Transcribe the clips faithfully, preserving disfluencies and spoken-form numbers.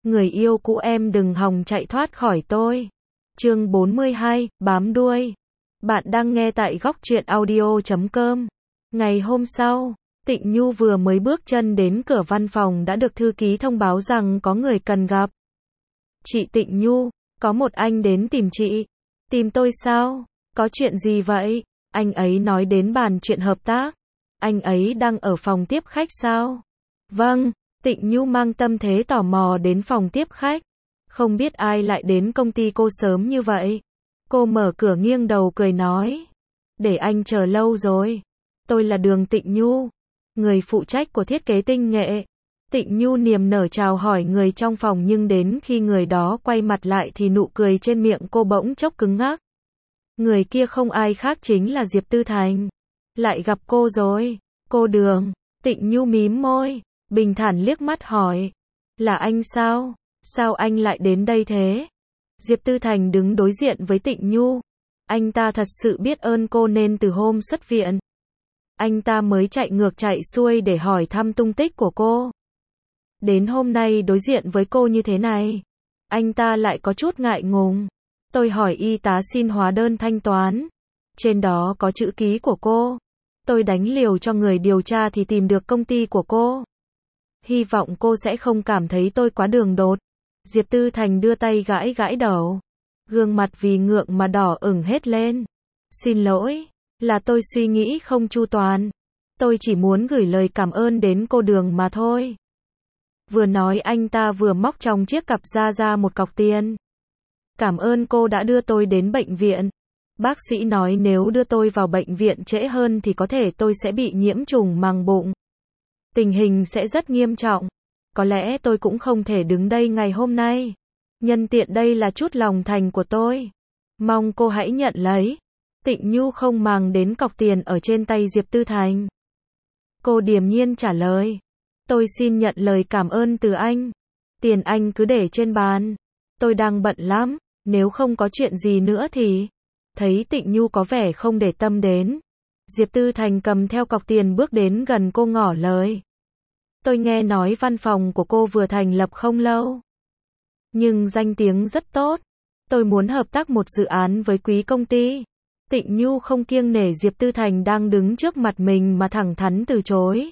Người yêu cũ em đừng hòng chạy thoát khỏi tôi. Chương bốn mươi hai, bám đuôi. Bạn đang nghe tại góc truyện audio chấm com. Ngày hôm sau, Tịnh Nhu vừa mới bước chân đến cửa văn phòng đã được thư ký thông báo rằng có người cần gặp. Chị Tịnh Nhu, có một anh đến tìm chị. Tìm tôi sao? Có chuyện gì vậy? Anh ấy nói đến bàn chuyện hợp tác. Anh ấy đang ở phòng tiếp khách sao? Vâng. Tịnh Nhu mang tâm thế tò mò đến phòng tiếp khách. Không biết ai lại đến công ty cô sớm như vậy. Cô mở cửa nghiêng đầu cười nói. Để anh chờ lâu rồi. Tôi là Đường Tịnh Nhu, người phụ trách của thiết kế tinh nghệ. Tịnh Nhu niềm nở chào hỏi người trong phòng, nhưng đến khi người đó quay mặt lại thì nụ cười trên miệng cô bỗng chốc cứng ngắc. Người kia không ai khác chính là Diệp Tư Thành. Lại gặp cô rồi. Cô Đường. Tịnh Nhu mím môi, bình thản liếc mắt hỏi. Là anh sao? Sao anh lại đến đây thế? Diệp Tư Thành đứng đối diện với Tịnh Nhu. Anh ta thật sự biết ơn cô nên từ hôm xuất viện, anh ta mới chạy ngược chạy xuôi để hỏi thăm tung tích của cô. Đến hôm nay đối diện với cô như thế này, anh ta lại có chút ngại ngùng. Tôi hỏi y tá xin hóa đơn thanh toán. Trên đó có chữ ký của cô. Tôi đánh liều cho người điều tra thì tìm được công ty của cô. Hy vọng cô sẽ không cảm thấy tôi quá đường đột. Diệp Tư Thành đưa tay gãi gãi đầu. Gương mặt vì ngượng mà đỏ ửng hết lên. Xin lỗi, là tôi suy nghĩ không chu toàn. Tôi chỉ muốn gửi lời cảm ơn đến cô Đường mà thôi. Vừa nói anh ta vừa móc trong chiếc cặp ra ra một cọc tiền. Cảm ơn cô đã đưa tôi đến bệnh viện. Bác sĩ nói nếu đưa tôi vào bệnh viện trễ hơn thì có thể tôi sẽ bị nhiễm trùng màng bụng. Tình hình sẽ rất nghiêm trọng. Có lẽ tôi cũng không thể đứng đây ngày hôm nay. Nhân tiện đây là chút lòng thành của tôi. Mong cô hãy nhận lấy. Tịnh Nhu không màng đến cọc tiền ở trên tay Diệp Tư Thành. Cô điềm nhiên trả lời. Tôi xin nhận lời cảm ơn từ anh. Tiền anh cứ để trên bàn. Tôi đang bận lắm. Nếu không có chuyện gì nữa thì... Thấy Tịnh Nhu có vẻ không để tâm đến, Diệp Tư Thành cầm theo cọc tiền bước đến gần cô ngỏ lời. Tôi nghe nói văn phòng của cô vừa thành lập không lâu, nhưng danh tiếng rất tốt. Tôi muốn hợp tác một dự án với quý công ty. Tịnh Nhu không kiêng nể Diệp Tư Thành đang đứng trước mặt mình mà thẳng thắn từ chối.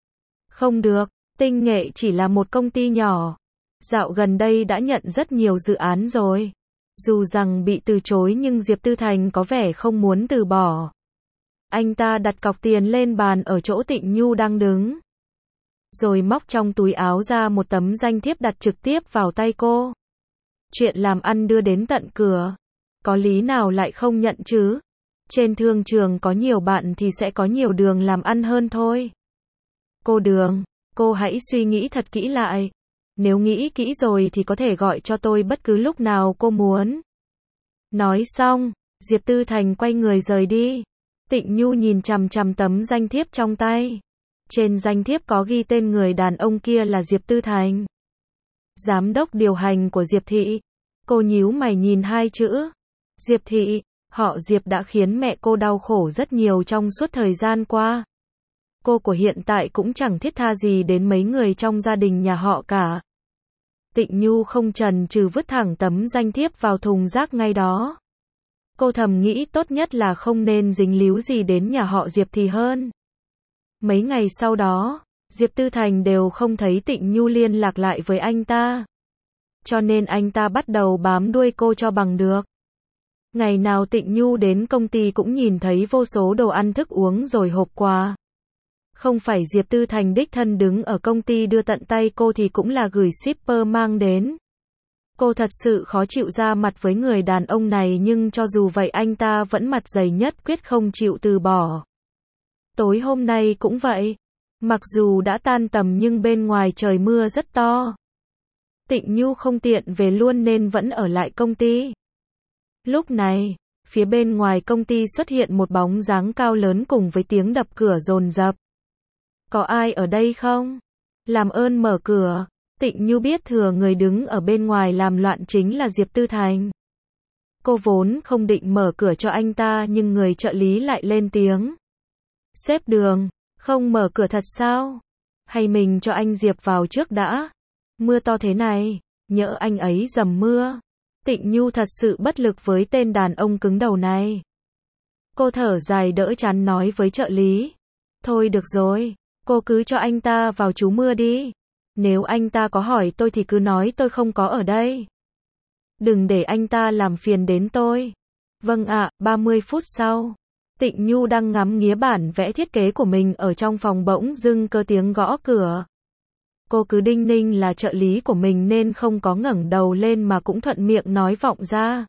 Không được, Tinh Nghệ chỉ là một công ty nhỏ. Dạo gần đây đã nhận rất nhiều dự án rồi. Dù rằng bị từ chối nhưng Diệp Tư Thành có vẻ không muốn từ bỏ. Anh ta đặt cọc tiền lên bàn ở chỗ Tịnh Nhu đang đứng. Rồi móc trong túi áo ra một tấm danh thiếp đặt trực tiếp vào tay cô. Chuyện làm ăn đưa đến tận cửa. Có lý nào lại không nhận chứ? Trên thương trường có nhiều bạn thì sẽ có nhiều đường làm ăn hơn thôi. Cô Đường, cô hãy suy nghĩ thật kỹ lại. Nếu nghĩ kỹ rồi thì có thể gọi cho tôi bất cứ lúc nào cô muốn. Nói xong, Diệp Tư Thành quay người rời đi. Tịnh Nhu nhìn chằm chằm tấm danh thiếp trong tay. Trên danh thiếp có ghi tên người đàn ông kia là Diệp Tư Thành, giám đốc điều hành của Diệp Thị. Cô nhíu mày nhìn hai chữ Diệp Thị. Họ Diệp đã khiến mẹ cô đau khổ rất nhiều trong suốt thời gian qua. Cô của hiện tại cũng chẳng thiết tha gì đến mấy người trong gia đình nhà họ cả. Tịnh Nhu không chần chừ vứt thẳng tấm danh thiếp vào thùng rác ngay đó. Cô thầm nghĩ tốt nhất là không nên dính líu gì đến nhà họ Diệp thì hơn. Mấy ngày sau đó, Diệp Tư Thành đều không thấy Tịnh Nhu liên lạc lại với anh ta. Cho nên anh ta bắt đầu bám đuôi cô cho bằng được. Ngày nào Tịnh Nhu đến công ty cũng nhìn thấy vô số đồ ăn thức uống rồi hộp quà. Không phải Diệp Tư Thành đích thân đứng ở công ty đưa tận tay cô thì cũng là gửi shipper mang đến. Cô thật sự khó chịu ra mặt với người đàn ông này, nhưng cho dù vậy anh ta vẫn mặt dày nhất quyết không chịu từ bỏ. Tối hôm nay cũng vậy. Mặc dù đã tan tầm nhưng bên ngoài trời mưa rất to. Tịnh Nhu không tiện về luôn nên vẫn ở lại công ty. Lúc này, phía bên ngoài công ty xuất hiện một bóng dáng cao lớn cùng với tiếng đập cửa dồn dập. Có ai ở đây không? Làm ơn mở cửa. Tịnh Nhu biết thừa người đứng ở bên ngoài làm loạn chính là Diệp Tư Thành. Cô vốn không định mở cửa cho anh ta nhưng người trợ lý lại lên tiếng. Sếp Đường, không mở cửa thật sao? Hay mình cho anh Diệp vào trước đã? Mưa to thế này, nhỡ anh ấy dầm mưa. Tịnh Nhu thật sự bất lực với tên đàn ông cứng đầu này. Cô thở dài đỡ chán nói với trợ lý. Thôi được rồi, cô cứ cho anh ta vào trú mưa đi. Nếu anh ta có hỏi tôi thì cứ nói tôi không có ở đây. Đừng để anh ta làm phiền đến tôi. Vâng ạ, ba mươi phút sau. Tịnh Nhu đang ngắm nghía bản vẽ thiết kế của mình ở trong phòng bỗng dưng có tiếng gõ cửa. Cô cứ đinh ninh là trợ lý của mình nên không có ngẩng đầu lên mà cũng thuận miệng nói vọng ra.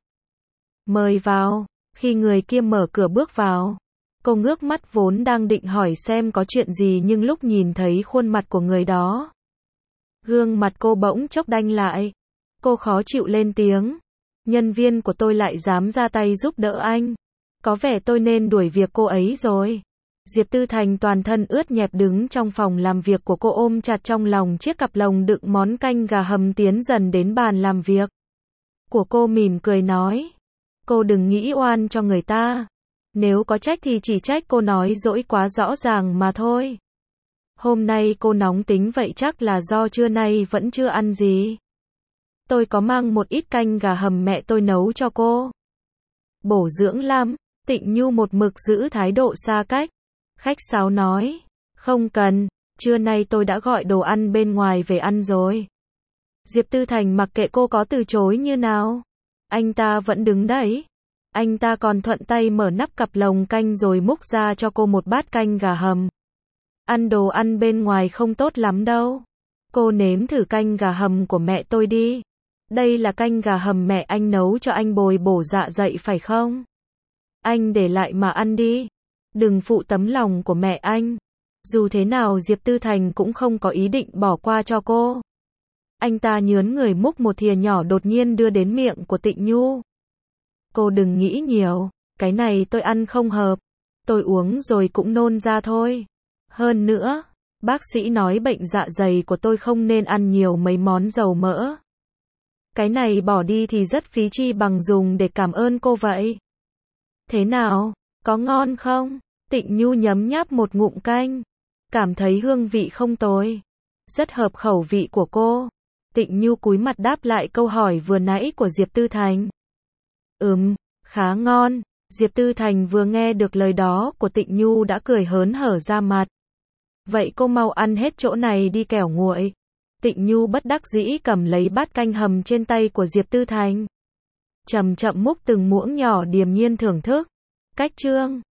Mời vào. Khi người kia mở cửa bước vào, cô ngước mắt vốn đang định hỏi xem có chuyện gì nhưng lúc nhìn thấy khuôn mặt của người đó, gương mặt cô bỗng chốc đanh lại. Cô khó chịu lên tiếng. Nhân viên của tôi lại dám ra tay giúp đỡ anh. Có vẻ tôi nên đuổi việc cô ấy rồi. Diệp Tư Thành toàn thân ướt nhẹp đứng trong phòng làm việc của cô ôm chặt trong lòng chiếc cặp lồng đựng món canh gà hầm tiến dần đến bàn làm việc của cô, mỉm cười nói. Cô đừng nghĩ oan cho người ta. Nếu có trách thì chỉ trách cô nói dỗi quá rõ ràng mà thôi. Hôm nay cô nóng tính vậy chắc là do trưa nay vẫn chưa ăn gì. Tôi có mang một ít canh gà hầm mẹ tôi nấu cho cô. Bổ dưỡng lắm. Tịnh Nhu một mực giữ thái độ xa cách. Khách sáo nói. Không cần, trưa nay tôi đã gọi đồ ăn bên ngoài về ăn rồi. Diệp Tư Thành mặc kệ cô có từ chối như nào. Anh ta vẫn đứng đấy. Anh ta còn thuận tay mở nắp cặp lồng canh rồi múc ra cho cô một bát canh gà hầm. Ăn đồ ăn bên ngoài không tốt lắm đâu. Cô nếm thử canh gà hầm của mẹ tôi đi. Đây là canh gà hầm mẹ anh nấu cho anh bồi bổ dạ dày phải không? Anh để lại mà ăn đi. Đừng phụ tấm lòng của mẹ anh. Dù thế nào Diệp Tư Thành cũng không có ý định bỏ qua cho cô. Anh ta nhớn người múc một thìa nhỏ đột nhiên đưa đến miệng của Tịnh Nhu. Cô đừng nghĩ nhiều, cái này tôi ăn không hợp. Tôi uống rồi cũng nôn ra thôi. Hơn nữa, bác sĩ nói bệnh dạ dày của tôi không nên ăn nhiều mấy món dầu mỡ. Cái này bỏ đi thì rất phí chi bằng dùng để cảm ơn cô vậy. Thế nào, có ngon không? Tịnh Nhu nhấm nháp một ngụm canh. Cảm thấy hương vị không tồi. Rất hợp khẩu vị của cô. Tịnh Nhu cúi mặt đáp lại câu hỏi vừa nãy của Diệp Tư Thành. Ừm, khá ngon. Diệp Tư Thành vừa nghe được lời đó của Tịnh Nhu đã cười hớn hở ra mặt. Vậy cô mau ăn hết chỗ này đi kẻo nguội. Tịnh Nhu bất đắc dĩ cầm lấy bát canh hầm trên tay của Diệp Tư Thành. Chậm chậm múc từng muỗng nhỏ điềm nhiên thưởng thức. Cách chương